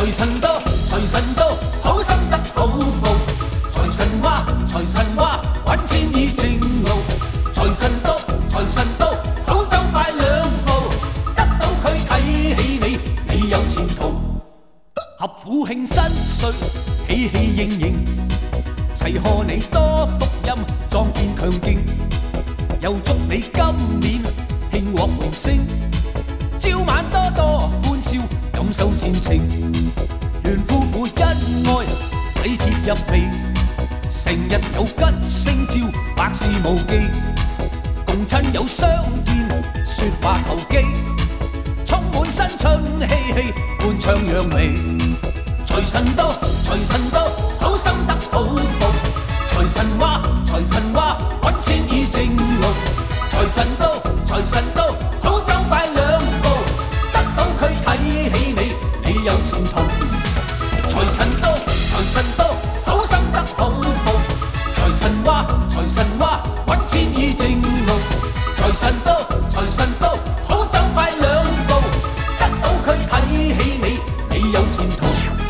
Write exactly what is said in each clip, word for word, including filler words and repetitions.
財神到，財神到，好心得好報。財神話，財神話，揾錢易正路。財神到，財神到，好走快兩步，得到佢睇起你，你有前途。合府慶新歲，喜氣盈盈，齊賀你多福音，壯健強勁。又祝你今年慶獲榮升，朝晚多多歡笑，感受前程。願夫婦恩愛，體貼入微，成日有吉星照，百事無忌。共親友相見，説話投機，充滿新春氣氣，歡唱揚眉。財神到，財神到，好心得好報。財神話，財神話，揾錢易正路。財神到，財神到，好走快兩步，得到佢睇起你，你有前途。財神到，財神到，好心得好報。財神話，財神話，揾錢易正路。財神到，財神到，好走快兩步，得到佢睇起你，你有前途。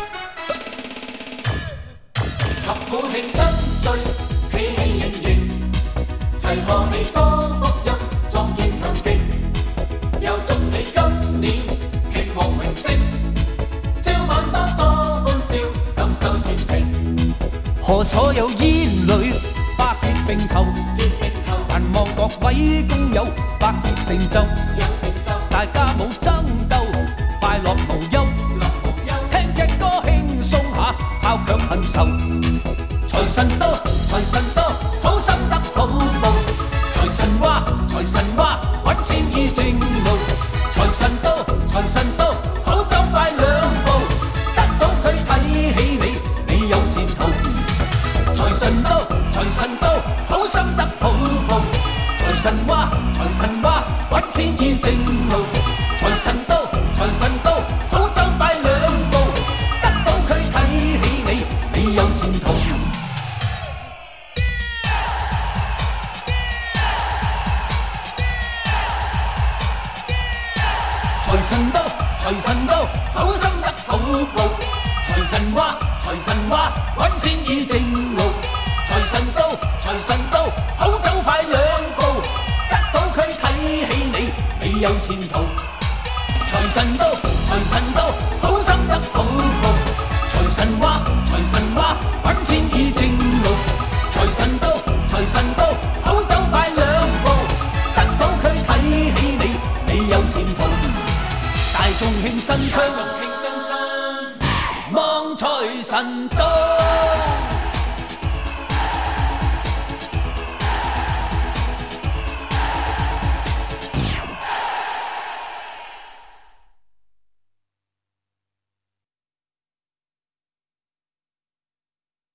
合府慶新歲，喜氣盈盈，齊賀你多福蔭，壯健強勁。又祝你今年慶獲榮升，朝晚多多歡笑，感受前程。賀所有煙侶百業並頭，但望各位工友百業成就，大家冇爭鬥，快樂無憂。聽隻歌輕鬆下，拋卻恨愁。財神到，財神到，好心得好報。財神話，財神話，揾錢易正路。財神到，財神到，好走快兩步，得到佢睇起你，你有前途。財神到，財神到，好心得好報。財神話，財神話，揾錢易正路。財神到，財神到，好走快兩步，得到佢睇起你，你有前途。財神到，財神到，好心得好報。財神話，財神話，揾錢易正路。財神到，財神到，好走快兩步，得到佢睇起你，你有前途。財神到，財神到，好心得好報。財神話，財神話，揾錢易正路。財神到，財神到，好走快兩步，得到佢睇起你，你有前途。大眾慶新春，望財神到。